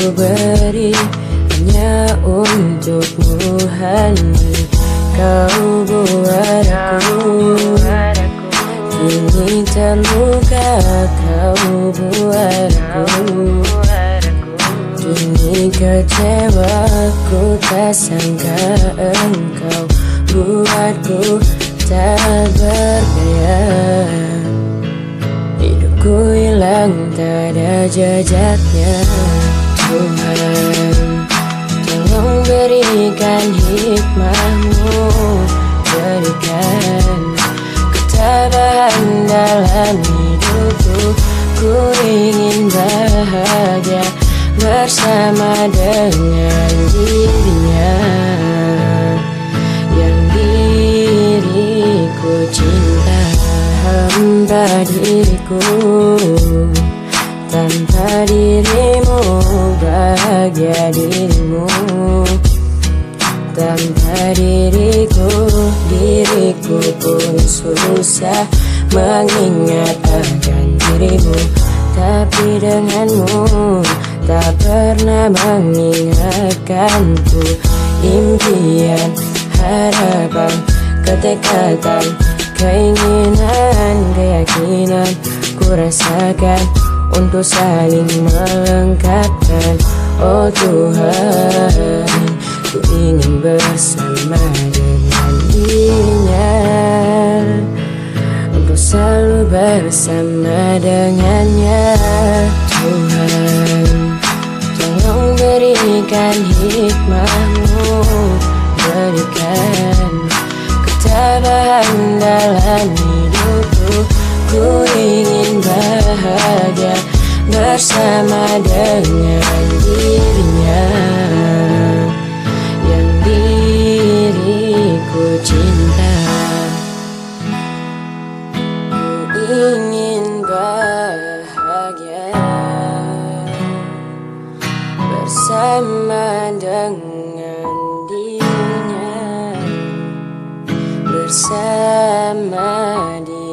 beri hanya untukmu, honey. Kau buat aku kini terluka, kau buat aku kini kecewa. Ku tak sangka engkau buatku tak berdaya. Hidupku hilang tak ada jejaknya. Tuhan, tolong berikan hikmahmu, berikan ketabahan dalam hidupku. Ku ingin bahagia bersama dengan dirinya yang diriku cinta. Hamba diriku, tanpa dirimu bahagia dirimu. Tanpa diriku, diriku pun susah mengingat akan dirimu. Tapi denganmu tak pernah mengingatkanku. Impian, harapan, ketekatan, keinginan, keyakinan ku rasakan untuk saling melengkapkan. Oh Tuhan, ku ingin bersama dengan dirinya, untuk selalu bersama dengannya. Tuhan, tolong berikan hikmahmu, berikan ketabahan dalam hidupku. Ku ingin bahagia bersama dengan dirinya yang diriku cinta. Ku ingin bahagia bersama dengan dirinya, bersama dirinya.